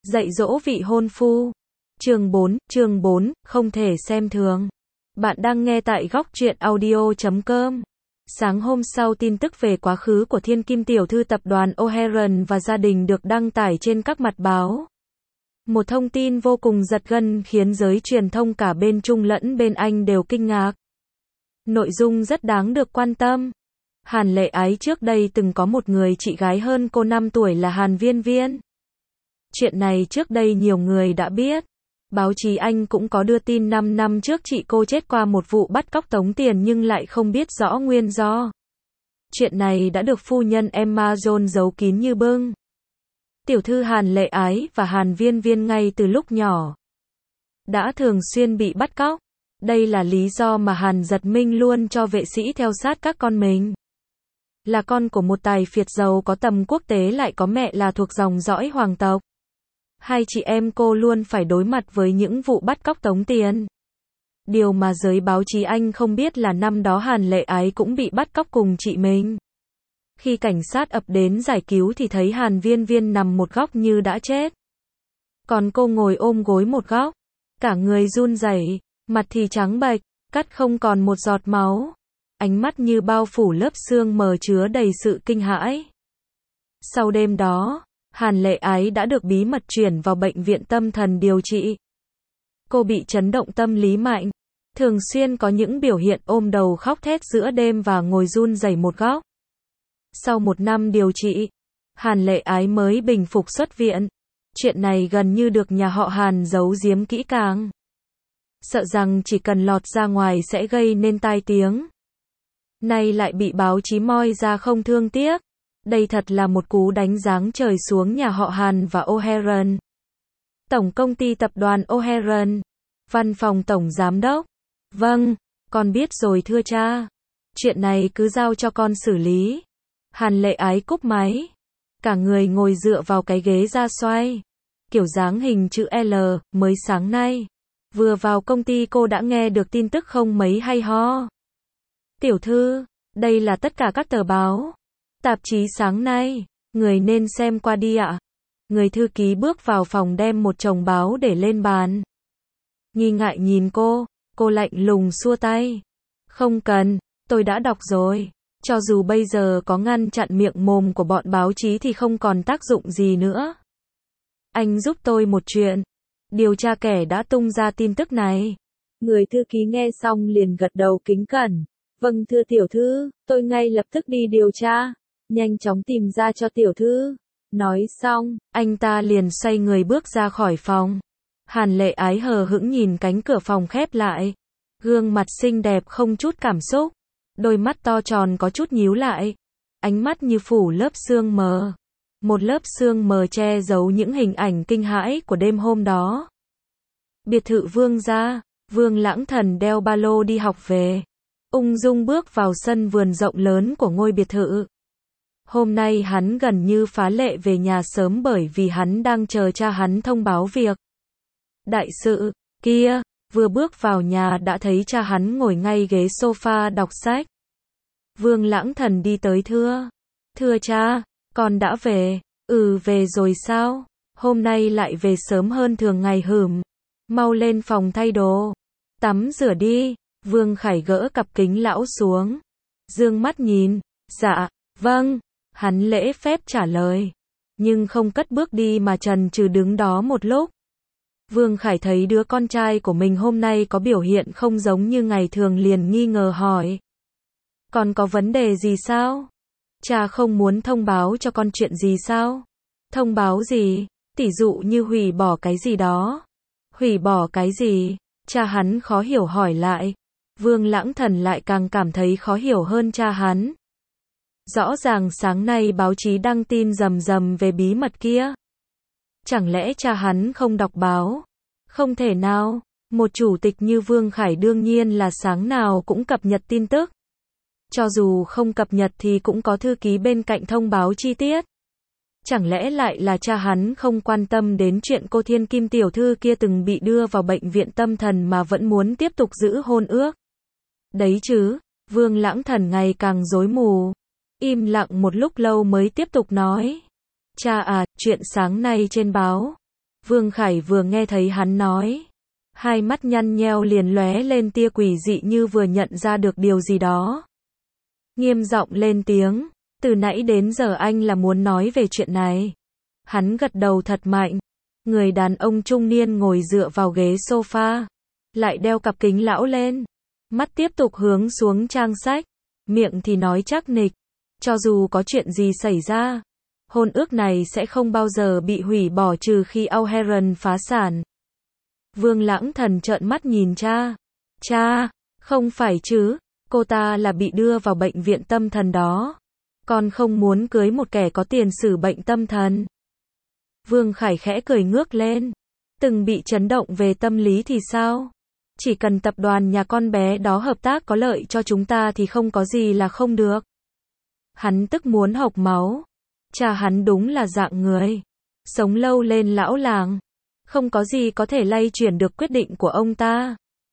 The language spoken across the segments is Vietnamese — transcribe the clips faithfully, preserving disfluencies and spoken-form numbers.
Dạy dỗ vị hôn phu. Chương bốn, chương bốn, không thể xem thường. Bạn đang nghe tại góc truyện audio chấm com. Sáng hôm sau, tin tức về quá khứ của thiên kim tiểu thư tập đoàn O'Haron và gia đình được đăng tải trên các mặt báo. Một thông tin vô cùng giật gân khiến giới truyền thông cả bên Trung lẫn bên Anh đều kinh ngạc. Nội dung rất đáng được quan tâm. Hàn Lệ Ái trước đây từng có một người chị gái hơn cô năm tuổi là Hàn Viên Viên. Chuyện này trước đây nhiều người đã biết. Báo chí Anh cũng có đưa tin năm năm trước chị cô chết qua một vụ bắt cóc tống tiền nhưng lại không biết rõ nguyên do. Chuyện này đã được phu nhân Emma Jones giấu kín như bưng. Tiểu thư Hàn Lệ Ái và Hàn Viên Viên ngay từ lúc nhỏ đã thường xuyên bị bắt cóc. Đây là lý do mà Hàn Giật Minh luôn cho vệ sĩ theo sát các con mình. Là con của một tài phiệt giàu có tầm quốc tế lại có mẹ là thuộc dòng dõi hoàng tộc. Hai chị em cô luôn phải đối mặt với những vụ bắt cóc tống tiền. Điều mà giới báo chí Anh không biết là năm đó Hàn Lệ Ái cũng bị bắt cóc cùng chị mình. Khi cảnh sát ập đến giải cứu thì thấy Hàn Viên Viên nằm một góc như đã chết. Còn cô ngồi ôm gối một góc. Cả người run rẩy, mặt thì trắng bệch, cắt không còn một giọt máu. Ánh mắt như bao phủ lớp sương mờ chứa đầy sự kinh hãi. Sau đêm đó, Hàn Lệ Ái đã được bí mật chuyển vào bệnh viện tâm thần điều trị. Cô bị chấn động tâm lý mạnh, thường xuyên có những biểu hiện ôm đầu khóc thét giữa đêm và ngồi run rẩy một góc. Sau một năm điều trị, Hàn Lệ Ái mới bình phục xuất viện. Chuyện này gần như được nhà họ Hàn giấu giếm kỹ càng. Sợ rằng chỉ cần lọt ra ngoài sẽ gây nên tai tiếng. Nay lại bị báo chí moi ra không thương tiếc. Đây thật là một cú đánh giáng trời xuống nhà họ Hàn và O'Haron. Tổng công ty tập đoàn O'Haron. Văn phòng tổng giám đốc. Vâng, con biết rồi thưa cha. Chuyện này cứ giao cho con xử lý. Hàn Lệ Ái cúp máy. Cả người ngồi dựa vào cái ghế ra xoay. Kiểu dáng hình chữ L, mới sáng nay. Vừa vào công ty cô đã nghe được tin tức không mấy hay ho. Tiểu thư, đây là tất cả các tờ báo, tạp chí sáng nay, người nên xem qua đi ạ. Người thư ký bước vào phòng đem một chồng báo để lên bàn. Nghi ngại nhìn cô, cô lạnh lùng xua tay. Không cần, tôi đã đọc rồi. Cho dù bây giờ có ngăn chặn miệng mồm của bọn báo chí thì không còn tác dụng gì nữa. Anh giúp tôi một chuyện. Điều tra kẻ đã tung ra tin tức này. Người thư ký nghe xong liền gật đầu kính cẩn. Vâng thưa tiểu thư, tôi ngay lập tức đi điều tra. Nhanh chóng tìm ra cho tiểu thư. Nói xong, anh ta liền xoay người bước ra khỏi phòng. Hàn Lệ Ái hờ hững nhìn cánh cửa phòng khép lại. Gương mặt xinh đẹp không chút cảm xúc. Đôi mắt to tròn có chút nhíu lại. Ánh mắt như phủ lớp sương mờ. Một lớp sương mờ che giấu những hình ảnh kinh hãi của đêm hôm đó. Biệt thự Vương gia, Vương Lãng Thần đeo ba lô đi học về. Ung dung bước vào sân vườn rộng lớn của ngôi biệt thự. Hôm nay hắn gần như phá lệ về nhà sớm bởi vì hắn đang chờ cha hắn thông báo việc. Đại sự, kia, vừa bước vào nhà đã thấy cha hắn ngồi ngay ghế sofa đọc sách. Vương Lãng Thần đi tới thưa. Thưa cha, con đã về. Ừ về rồi sao? Hôm nay lại về sớm hơn thường ngày hửm. Mau lên phòng thay đồ. Tắm rửa đi. Vương Khải gỡ cặp kính lão xuống. Dương mắt nhìn. Dạ, vâng. Hắn lễ phép trả lời. Nhưng không cất bước đi mà chần chừ đứng đó một lúc. Vương Khải thấy đứa con trai của mình hôm nay có biểu hiện không giống như ngày thường liền nghi ngờ hỏi. Con có vấn đề gì sao? Cha không muốn thông báo cho con chuyện gì sao? Thông báo gì? Tỉ dụ như hủy bỏ cái gì đó. Hủy bỏ cái gì? Cha hắn khó hiểu hỏi lại. Vương Lãng Thần lại càng cảm thấy khó hiểu hơn cha hắn. Rõ ràng sáng nay báo chí đăng tin rầm rầm về bí mật kia. Chẳng lẽ cha hắn không đọc báo? Không thể nào, một chủ tịch như Vương Khải đương nhiên là sáng nào cũng cập nhật tin tức. Cho dù không cập nhật thì cũng có thư ký bên cạnh thông báo chi tiết. Chẳng lẽ lại là cha hắn không quan tâm đến chuyện cô thiên kim tiểu thư kia từng bị đưa vào bệnh viện tâm thần mà vẫn muốn tiếp tục giữ hôn ước? Đấy chứ, Vương Lãng Thần ngày càng rối mù. Im lặng một lúc lâu mới tiếp tục nói. Cha à, chuyện sáng nay trên báo. Vương Khải vừa nghe thấy hắn nói, hai mắt nhăn nheo liền lóe lên tia quỷ dị như vừa nhận ra được điều gì đó. Nghiêm giọng lên tiếng, từ nãy đến giờ anh là muốn nói về chuyện này. Hắn gật đầu thật mạnh. Người đàn ông trung niên ngồi dựa vào ghế sofa, lại đeo cặp kính lão lên, mắt tiếp tục hướng xuống trang sách, miệng thì nói chắc nịch, cho dù có chuyện gì xảy ra, hôn ước này sẽ không bao giờ bị hủy bỏ trừ khi O'Haron phá sản. Vương Lãng Thần trợn mắt nhìn cha. Cha, không phải chứ, cô ta là bị đưa vào bệnh viện tâm thần đó. Con không muốn cưới một kẻ có tiền sử bệnh tâm thần. Vương Khải khẽ cười ngước lên. Từng bị chấn động về tâm lý thì sao? Chỉ cần tập đoàn nhà con bé đó hợp tác có lợi cho chúng ta thì không có gì là không được. Hắn tức muốn hộc máu. Cha hắn đúng là dạng người sống lâu lên lão làng. Không có gì có thể lay chuyển được quyết định của ông ta.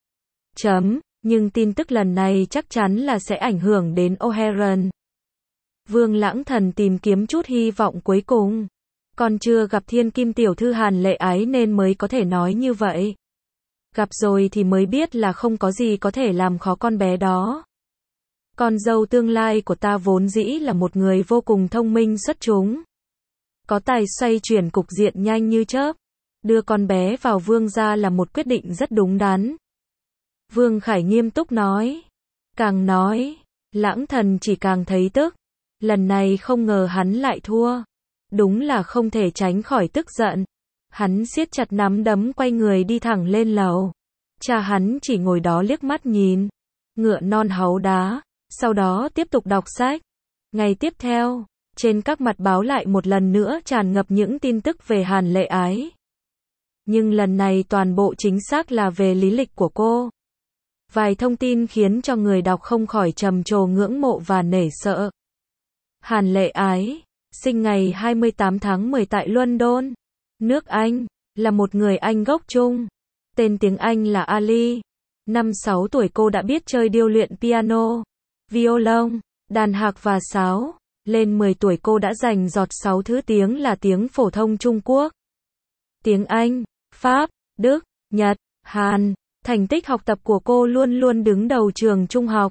Chấm, nhưng tin tức lần này chắc chắn là sẽ ảnh hưởng đến O'Haron. Vương Lãng Thần tìm kiếm chút hy vọng cuối cùng. Còn chưa gặp thiên kim tiểu thư Hàn Lệ Ái nên mới có thể nói như vậy. Gặp rồi thì mới biết là không có gì có thể làm khó con bé đó. Con dâu tương lai của ta vốn dĩ là một người vô cùng thông minh xuất chúng. Có tài xoay chuyển cục diện nhanh như chớp. Đưa con bé vào Vương gia là một quyết định rất đúng đắn. Vương Khải nghiêm túc nói. Càng nói, Lãng Thần chỉ càng thấy tức. Lần này không ngờ hắn lại thua. Đúng là không thể tránh khỏi tức giận. Hắn siết chặt nắm đấm quay người đi thẳng lên lầu. Cha hắn chỉ ngồi đó liếc mắt nhìn. Ngựa non háu đá. Sau đó tiếp tục đọc sách. Ngày tiếp theo, trên các mặt báo lại một lần nữa tràn ngập những tin tức về Hàn Lệ Ái. Nhưng lần này toàn bộ chính xác là về lý lịch của cô. Vài thông tin khiến cho người đọc không khỏi trầm trồ ngưỡng mộ và nể sợ. Hàn Lệ Ái, sinh ngày hai mươi tám tháng mười tại London, nước Anh, là một người Anh gốc Trung. Tên tiếng Anh là Ali. Năm sáu tuổi cô đã biết chơi điêu luyện piano, violon, đàn hạc và sáo. Lên mười tuổi cô đã giành giọt sáu thứ tiếng là tiếng phổ thông Trung Quốc, tiếng Anh, Pháp, Đức, Nhật, Hàn. Thành tích học tập của cô luôn luôn đứng đầu trường trung học.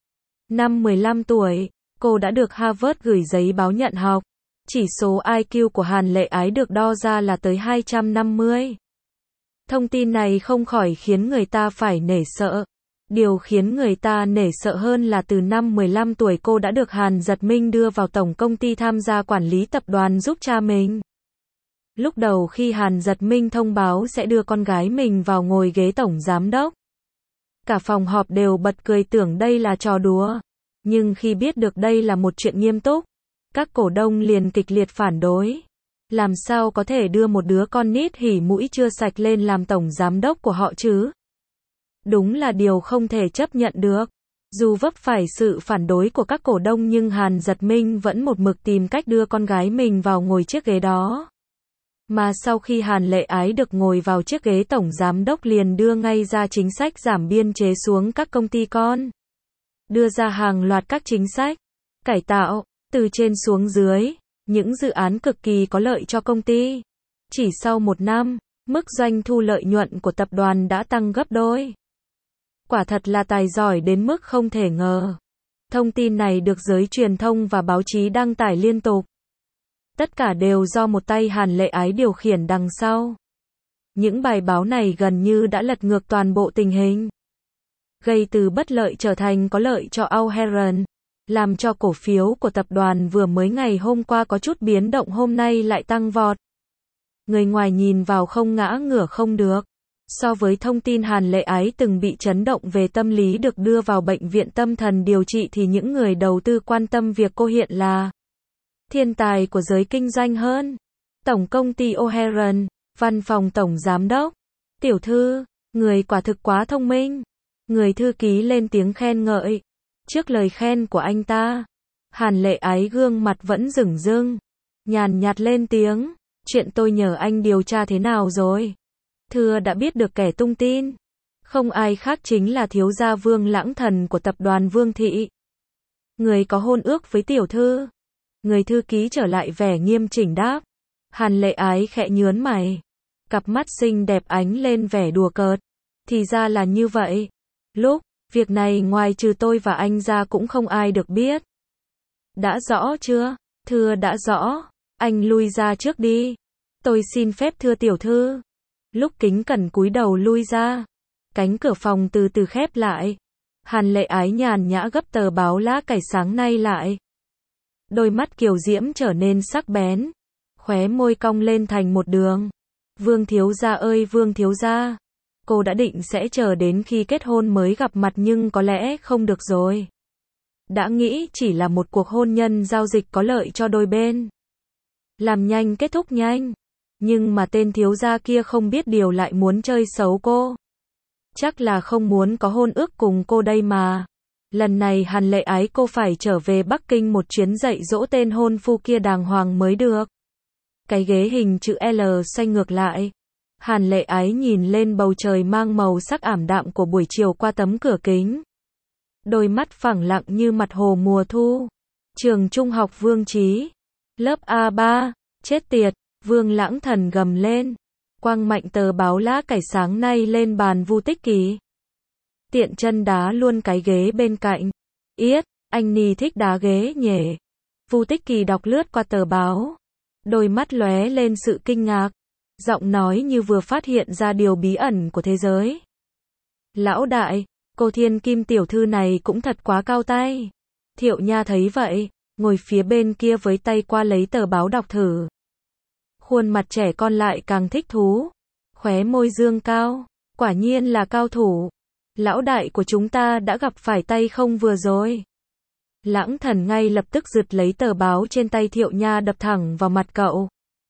Năm mười lăm tuổi, cô đã được Harvard gửi giấy báo nhận học. Chỉ số I Q của Hàn Lệ Ái được đo ra là tới hai trăm năm mươi. Thông tin này không khỏi khiến người ta phải nể sợ. Điều khiến người ta nể sợ hơn là từ năm mười lăm tuổi cô đã được Hàn Dật Minh đưa vào tổng công ty tham gia quản lý tập đoàn giúp cha mình. Lúc đầu khi Hàn Dật Minh thông báo sẽ đưa con gái mình vào ngồi ghế tổng giám đốc, cả phòng họp đều bật cười tưởng đây là trò đùa. Nhưng khi biết được đây là một chuyện nghiêm túc, các cổ đông liền kịch liệt phản đối. Làm sao có thể đưa một đứa con nít hỉ mũi chưa sạch lên làm tổng giám đốc của họ chứ? Đúng là điều không thể chấp nhận được. Dù vấp phải sự phản đối của các cổ đông nhưng Hàn Dật Minh vẫn một mực tìm cách đưa con gái mình vào ngồi chiếc ghế đó. Mà sau khi Hàn Lệ Ái được ngồi vào chiếc ghế tổng giám đốc liền đưa ngay ra chính sách giảm biên chế xuống các công ty con. Đưa ra hàng loạt các chính sách cải tạo, từ trên xuống dưới, những dự án cực kỳ có lợi cho công ty. Chỉ sau một năm, mức doanh thu lợi nhuận của tập đoàn đã tăng gấp đôi. Quả thật là tài giỏi đến mức không thể ngờ. Thông tin này được giới truyền thông và báo chí đăng tải liên tục. Tất cả đều do một tay Hàn Lệ Ái điều khiển đằng sau. Những bài báo này gần như đã lật ngược toàn bộ tình hình. Gây từ bất lợi trở thành có lợi cho O'Haron. Làm cho cổ phiếu của tập đoàn vừa mới ngày hôm qua có chút biến động hôm nay lại tăng vọt. Người ngoài nhìn vào không ngã ngửa không được. So với thông tin Hàn Lệ Ái từng bị chấn động về tâm lý được đưa vào bệnh viện tâm thần điều trị thì những người đầu tư quan tâm việc cô hiện là thiên tài của giới kinh doanh hơn. Tổng công ty O'Haron, văn phòng tổng giám đốc, tiểu thư, người quả thực quá thông minh. Người thư ký lên tiếng khen ngợi. Trước lời khen của anh ta, Hàn Lệ Ái gương mặt vẫn rửng rưng, nhàn nhạt lên tiếng, chuyện tôi nhờ anh điều tra thế nào rồi? Thưa đã biết được kẻ tung tin. Không ai khác chính là thiếu gia Vương Lãng Thần của tập đoàn Vương Thị. Người có hôn ước với tiểu thư. Người thư ký trở lại vẻ nghiêm chỉnh đáp. Hàn Lệ Ái khẽ nhướng mày. Cặp mắt xinh đẹp ánh lên vẻ đùa cợt. Thì ra là như vậy. Lúc, việc này ngoài trừ tôi và anh ra cũng không ai được biết. Đã rõ chưa? Thưa đã rõ. Anh lui ra trước đi. Tôi xin phép thưa tiểu thư. Lúc kính cẩn cúi đầu lui ra. Cánh cửa phòng từ từ khép lại. Hàn Lệ Ái nhàn nhã gấp tờ báo lá cải sáng nay lại. Đôi mắt kiều diễm trở nên sắc bén. Khóe môi cong lên thành một đường. Vương thiếu gia ơi Vương thiếu gia. Cô đã định sẽ chờ đến khi kết hôn mới gặp mặt nhưng có lẽ không được rồi. Đã nghĩ chỉ là một cuộc hôn nhân giao dịch có lợi cho đôi bên. Làm nhanh kết thúc nhanh. Nhưng mà tên thiếu gia kia không biết điều lại muốn chơi xấu cô. Chắc là không muốn có hôn ước cùng cô đây mà. Lần này Hàn Lệ Ái cô phải trở về Bắc Kinh một chuyến dạy dỗ tên hôn phu kia đàng hoàng mới được. Cái ghế hình chữ L xoay ngược lại. Hàn Lệ Ái nhìn lên bầu trời mang màu sắc ảm đạm của buổi chiều qua tấm cửa kính. Đôi mắt phẳng lặng như mặt hồ mùa thu. Trường trung học Vương Trí. Lớp A ba. Chết tiệt. Vương Lãng Thần gầm lên. Quăng mạnh tờ báo lá cải sáng nay lên bàn Vu Tích Kỳ. Tiện chân đá luôn cái ghế bên cạnh. Yết, anh Nì thích đá ghế nhỉ. Vu Tích Kỳ đọc lướt qua tờ báo. Đôi mắt lóe lên sự kinh ngạc. Giọng nói như vừa phát hiện ra điều bí ẩn của thế giới. Lão đại, cô thiên kim tiểu thư này cũng thật quá cao tay. Thiệu Nha thấy vậy, ngồi phía bên kia với tay qua lấy tờ báo đọc thử. Khuôn mặt trẻ con lại càng thích thú. Khóe môi dương cao. Quả nhiên là cao thủ. Lão đại của chúng ta đã gặp phải tay không vừa rồi. Lãng Thần ngay lập tức giật lấy tờ báo trên tay Thiệu Nha đập thẳng vào mặt cậu.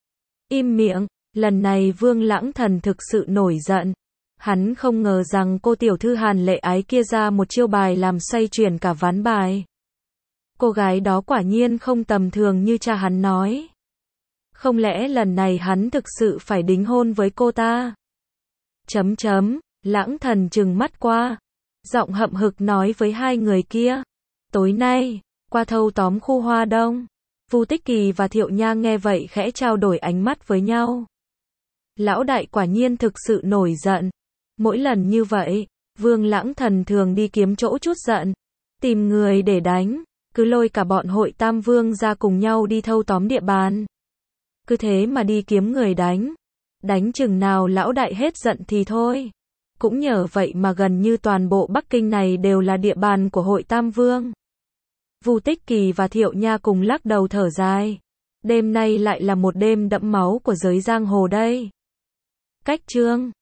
Im miệng. Lần này Vương Lãng Thần thực sự nổi giận. Hắn không ngờ rằng cô tiểu thư Hàn Lệ Ái kia ra một chiêu bài làm xoay chuyển cả ván bài. Cô gái đó quả nhiên không tầm thường như cha hắn nói. Không lẽ lần này hắn thực sự phải đính hôn với cô ta? Chấm chấm, Lãng Thần trừng mắt qua. Giọng hậm hực nói với hai người kia. Tối nay, qua thâu tóm khu Hoa Đông. Vu Tích Kỳ và Thiệu Nha nghe vậy khẽ trao đổi ánh mắt với nhau. Lão đại quả nhiên thực sự nổi giận. Mỗi lần như vậy, Vương Lãng Thần thường đi kiếm chỗ chút giận. Tìm người để đánh. Cứ lôi cả bọn hội Tam Vương ra cùng nhau đi thâu tóm địa bàn. Cứ thế mà đi kiếm người đánh. Đánh chừng nào lão đại hết giận thì thôi. Cũng nhờ vậy mà gần như toàn bộ Bắc Kinh này đều là địa bàn của hội Tam Vương. Vu Tích Kỳ và Thiệu Nha cùng lắc đầu thở dài. Đêm nay lại là một đêm đẫm máu của giới giang hồ đây. Cách chương